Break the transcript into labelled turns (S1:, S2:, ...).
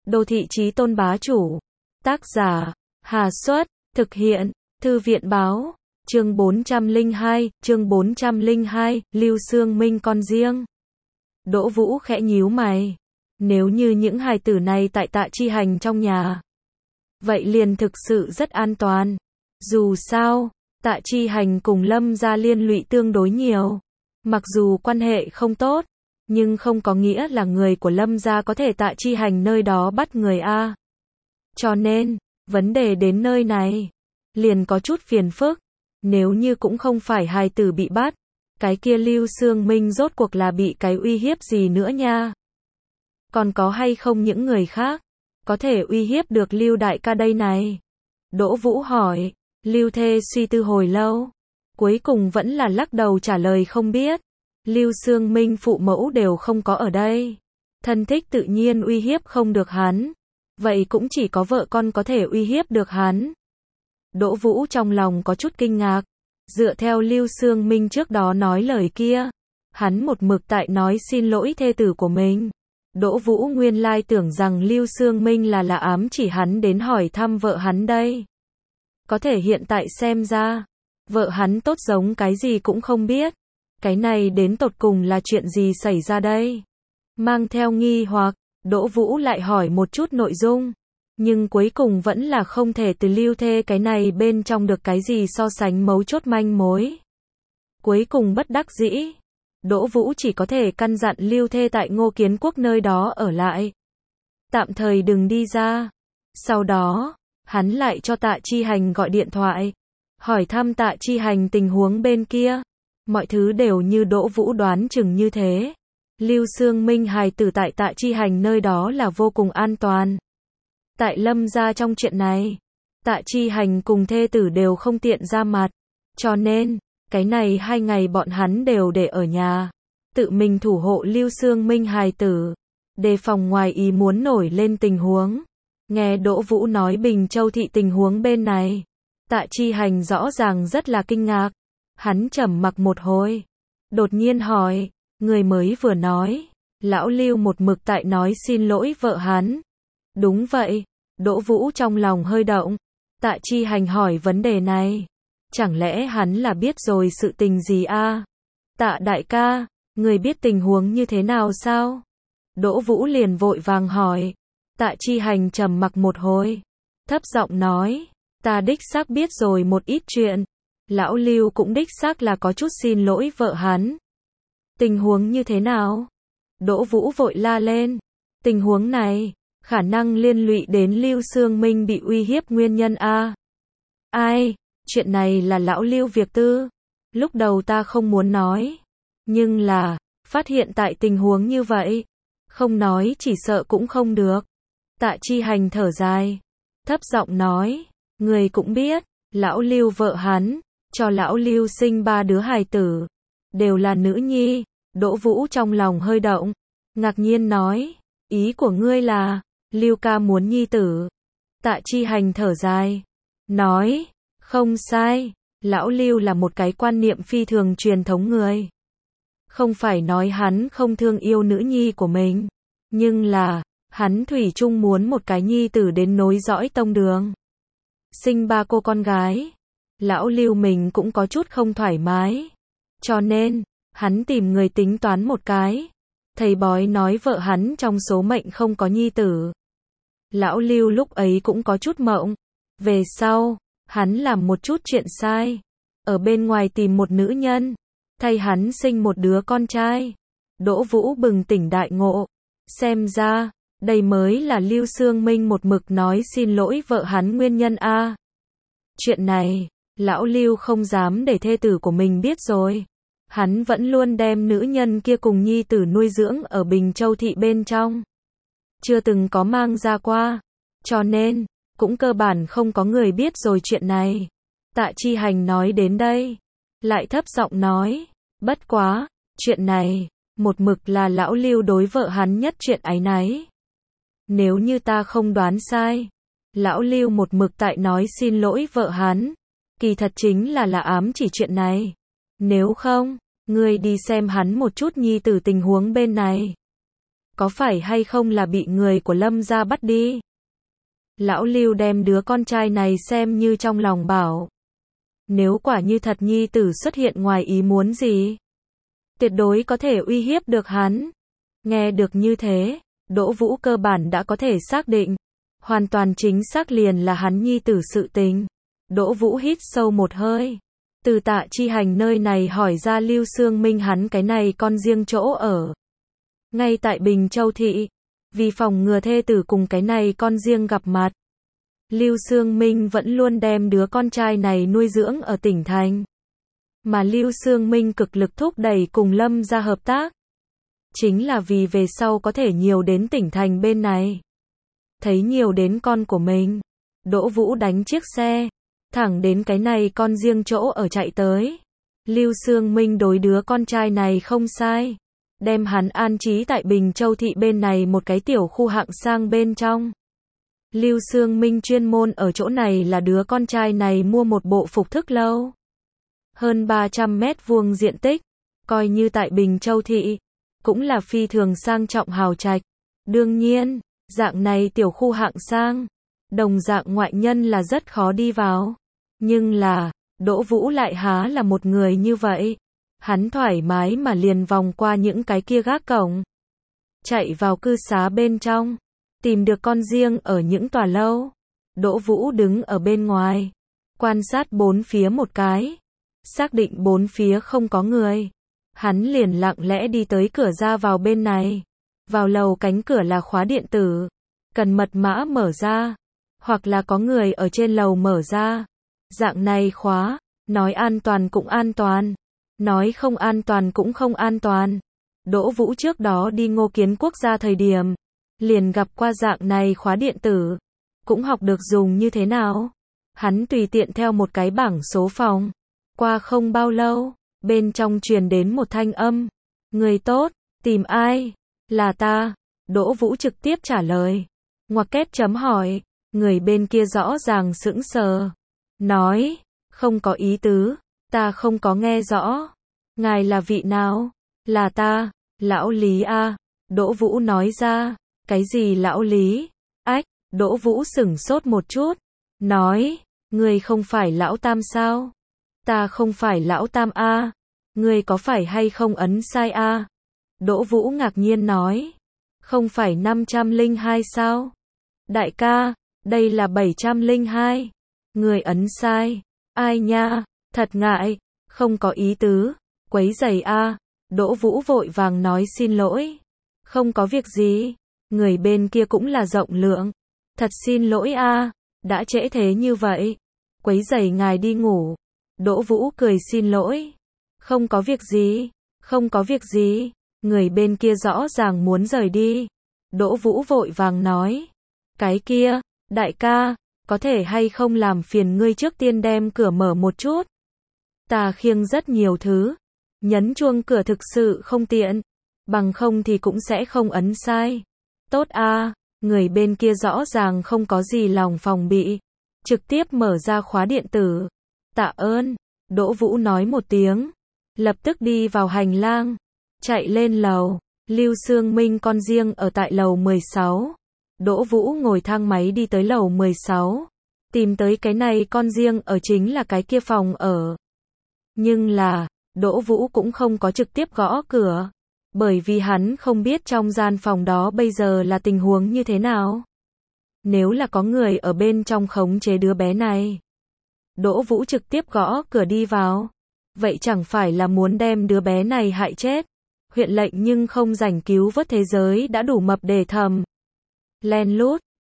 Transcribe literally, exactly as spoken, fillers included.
S1: Đô thị chí tôn bá chủ. Tác giả, Hà Xuất, thực hiện, Thư viện báo, chương bốn trăm lẻ hai, chương bốn trăm lẻ hai, Lưu Xương Minh con riêng. Đỗ Vũ khẽ nhíu mày. Nếu như những hài tử này tại Tạ Chi Hành trong nhà, vậy liền thực sự rất an toàn. Dù sao, Tạ Chi Hành cùng Lâm gia liên lụy tương đối nhiều. Mặc dù quan hệ không tốt, nhưng không có nghĩa là người của Lâm gia có thể Tạ Chi Hành nơi đó bắt người a. Cho nên, vấn đề đến nơi này, liền có chút phiền phức. Nếu như cũng không phải hài tử bị bắt, cái kia Lưu Xương Minh rốt cuộc là bị cái uy hiếp gì nữa nha? Còn có hay không những người khác có thể uy hiếp được Lưu đại ca đây này? Đỗ Vũ hỏi. Lưu Thê suy tư hồi lâu, cuối cùng vẫn là lắc đầu trả lời không biết. Lưu Xương Minh phụ mẫu đều không có ở đây, thân thích tự nhiên uy hiếp không được hắn, vậy cũng chỉ có vợ con có thể uy hiếp được hắn. Đỗ Vũ trong lòng có chút kinh ngạc, dựa theo Lưu Xương Minh trước đó nói lời kia, hắn một mực tại nói xin lỗi thê tử của mình. Đỗ Vũ nguyên lai tưởng rằng Lưu Xương Minh là là ám chỉ hắn đến hỏi thăm vợ hắn đây. Có thể hiện tại xem ra, vợ hắn tốt giống cái gì cũng không biết. Cái này đến tột cùng là chuyện gì xảy ra đây? Mang theo nghi hoặc, Đỗ Vũ lại hỏi một chút nội dung, nhưng cuối cùng vẫn là không thể từ Lưu Thê cái này bên trong được cái gì so sánh mấu chốt manh mối. Cuối cùng bất đắc dĩ, Đỗ Vũ chỉ có thể căn dặn Lưu Thê tại Ngô Kiến Quốc nơi đó ở lại, tạm thời đừng đi ra. Sau đó, hắn lại cho Tạ Chi Hành gọi điện thoại, hỏi thăm Tạ Chi Hành tình huống bên kia. Mọi thứ đều như Đỗ Vũ đoán chừng như thế. Lưu Xương Minh hài tử tại Tạ Chi Hành nơi đó là vô cùng an toàn. Tại Lâm gia trong chuyện này, Tạ Chi Hành cùng thê tử đều không tiện ra mặt, cho nên, cái này hai ngày bọn hắn đều để ở nhà, tự mình thủ hộ Lưu Xương Minh hài tử, đề phòng ngoài ý muốn nổi lên tình huống. Nghe Đỗ Vũ nói Bình Châu thị tình huống bên này, Tạ Chi Hành rõ ràng rất là kinh ngạc. Hắn trầm mặc một hồi, đột nhiên hỏi, người mới vừa nói, lão Lưu một mực tại nói xin lỗi vợ hắn. Đúng vậy. Đỗ Vũ trong lòng hơi động. Tạ Chi Hành hỏi vấn đề này, chẳng lẽ hắn là biết rồi sự tình gì a? Tạ đại ca, người biết tình huống như thế nào sao? Đỗ Vũ liền vội vàng hỏi. Tạ Chi Hành trầm mặc một hồi, thấp giọng nói, ta đích xác biết rồi một ít chuyện. Lão Lưu cũng đích xác là có chút xin lỗi vợ hắn. Tình huống như thế nào? Đỗ Vũ vội la lên. Tình huống này, khả năng liên lụy đến Lưu Xương Minh bị uy hiếp nguyên nhân a. Ai, chuyện này là lão Lưu việc tư. Lúc đầu ta không muốn nói, nhưng là, phát hiện tại tình huống như vậy, không nói chỉ sợ cũng không được. Tạ Chi Hành thở dài, thấp giọng nói, người cũng biết, lão Lưu vợ hắn cho lão Lưu sinh ba đứa hài tử, đều là nữ nhi. Đỗ Vũ trong lòng hơi động, ngạc nhiên nói, ý của ngươi là, Lưu ca muốn nhi tử. Tạ Chi Hành thở dài, nói, không sai, lão Lưu là một cái quan niệm phi thường truyền thống người. Không phải nói hắn không thương yêu nữ nhi của mình, nhưng là, hắn thủy chung muốn một cái nhi tử đến nối dõi tông đường. Sinh ba cô con gái. Lão Lưu mình cũng có chút không thoải mái, cho nên, hắn tìm người tính toán một cái. Thầy bói nói vợ hắn trong số mệnh không có nhi tử. Lão Lưu lúc ấy cũng có chút mộng. Về sau, hắn làm một chút chuyện sai, ở bên ngoài tìm một nữ nhân, thay hắn sinh một đứa con trai. Đỗ Vũ bừng tỉnh đại ngộ, xem ra, đây mới là Lưu Xương Minh một mực nói xin lỗi vợ hắn nguyên nhân a. Chuyện này, lão Lưu không dám để thê tử của mình biết rồi. Hắn vẫn luôn đem nữ nhân kia cùng nhi tử nuôi dưỡng ở Bình Châu thị bên trong, chưa từng có mang ra qua, cho nên, cũng cơ bản không có người biết rồi chuyện này. Tạ Chi Hành nói đến đây, lại thấp giọng nói, bất quá, chuyện này, một mực là lão Lưu đối vợ hắn nhất chuyện áy náy. Nếu như ta không đoán sai, lão Lưu một mực tại nói xin lỗi vợ hắn, kỳ thật chính là là ám chỉ chuyện này. Nếu không, ngươi đi xem hắn một chút nhi tử tình huống bên này. có phải hay không là bị người của Lâm gia bắt đi? Lão Lưu đem đứa con trai này xem như trong lòng bảo. Nếu quả như thật nhi tử xuất hiện ngoài ý muốn gì, tuyệt đối có thể uy hiếp được hắn. Nghe được như thế, Đỗ Vũ cơ bản đã có thể xác định, hoàn toàn chính xác liền là hắn nhi tử sự tình. Đỗ Vũ hít sâu một hơi, từ Tạ Chi Hành nơi này hỏi ra Lưu Xương Minh hắn cái này con riêng chỗ ở. Ngay tại Bình Châu Thị, vì phòng ngừa thê tử cùng cái này con riêng gặp mặt, Lưu Xương Minh vẫn luôn đem đứa con trai này nuôi dưỡng ở tỉnh thành. Mà Lưu Xương Minh cực lực thúc đẩy cùng Lâm gia hợp tác, chính là vì về sau có thể nhiều đến tỉnh thành bên này. Thấy nhiều đến con của mình, Đỗ Vũ đánh chiếc xe, thẳng đến cái này con riêng chỗ ở chạy tới. Lưu Xương Minh đối đứa con trai này không sai, đem hắn an trí tại Bình Châu Thị bên này một cái tiểu khu hạng sang bên trong. Lưu Xương Minh chuyên môn ở chỗ này là đứa con trai này mua một bộ phục thức lâu. Hơn ba trăm mét vuông diện tích, coi như tại Bình Châu Thị, cũng là phi thường sang trọng hào trạch. Đương nhiên, dạng này tiểu khu hạng sang, đồng dạng ngoại nhân là rất khó đi vào. Nhưng là, Đỗ Vũ lại há là một người như vậy. Hắn thoải mái mà liền vòng qua những cái kia gác cổng, chạy vào cư xá bên trong, tìm được con riêng ở những tòa lâu. Đỗ Vũ đứng ở bên ngoài, quan sát bốn phía một cái, xác định bốn phía không có người. Hắn liền lặng lẽ đi tới cửa ra vào bên này. Vào lầu cánh cửa là khóa điện tử, cần mật mã mở ra, hoặc là có người ở trên lầu mở ra. Dạng này khóa, nói an toàn cũng an toàn, nói không an toàn cũng không an toàn. Đỗ Vũ trước đó đi Ngô Kiến Quốc gia thời điểm, liền gặp qua dạng này khóa điện tử, cũng học được dùng như thế nào. Hắn tùy tiện theo một cái bảng số phòng, qua không bao lâu, bên trong truyền đến một thanh âm. Người tốt, tìm ai? Là ta. Đỗ Vũ trực tiếp trả lời. Ngoặc kép chấm hỏi, người bên kia rõ ràng sững sờ. Nói, không có ý tứ, ta không có nghe rõ. Ngài là vị nào? Là ta, lão Lý a. Đỗ Vũ nói ra. Cái gì lão Lý? Ách, Đỗ Vũ sửng sốt một chút. Nói, người không phải lão Tam sao? Ta không phải lão Tam a. Người có phải hay không ấn sai a? Đỗ Vũ ngạc nhiên nói. Không phải năm trăm lẻ hai sao? Đại ca, đây là bảy trăm lẻ hai. Người ấn sai. Ai nha, thật ngại, không có ý tứ, quấy rầy a. Đỗ Vũ vội vàng nói xin lỗi. Không có việc gì, người bên kia cũng là rộng lượng. Thật xin lỗi a, đã trễ thế như vậy, quấy rầy ngài đi ngủ. Đỗ Vũ cười xin lỗi. Không có việc gì, không có việc gì. Người bên kia rõ ràng muốn rời đi. Đỗ Vũ vội vàng nói. Cái kia, đại ca, có thể hay không làm phiền ngươi trước tiên đem cửa mở một chút. Ta khiêng rất nhiều thứ, nhấn chuông cửa thực sự không tiện, bằng không thì cũng sẽ không ấn sai. Tốt a, người bên kia rõ ràng không có gì lòng phòng bị, trực tiếp mở ra khóa điện tử. Tạ ơn, Đỗ Vũ nói một tiếng, lập tức đi vào hành lang, chạy lên lầu. Lưu Xương Minh con riêng ở tại lầu mười sáu. Đỗ Vũ ngồi thang máy đi tới lầu mười sáu, tìm tới cái này con riêng ở chính là cái kia phòng ở. Nhưng là, Đỗ Vũ cũng không có trực tiếp gõ cửa, bởi vì hắn không biết trong gian phòng đó bây giờ là tình huống như thế nào. Nếu là có người ở bên trong khống chế đứa bé này, Đỗ Vũ trực tiếp gõ cửa đi vào, vậy chẳng phải là muốn đem đứa bé này hại chết. Huyện lệnh nhưng không rảnh cứu vớt thế giới đã đủ mập để thầm. Len lút,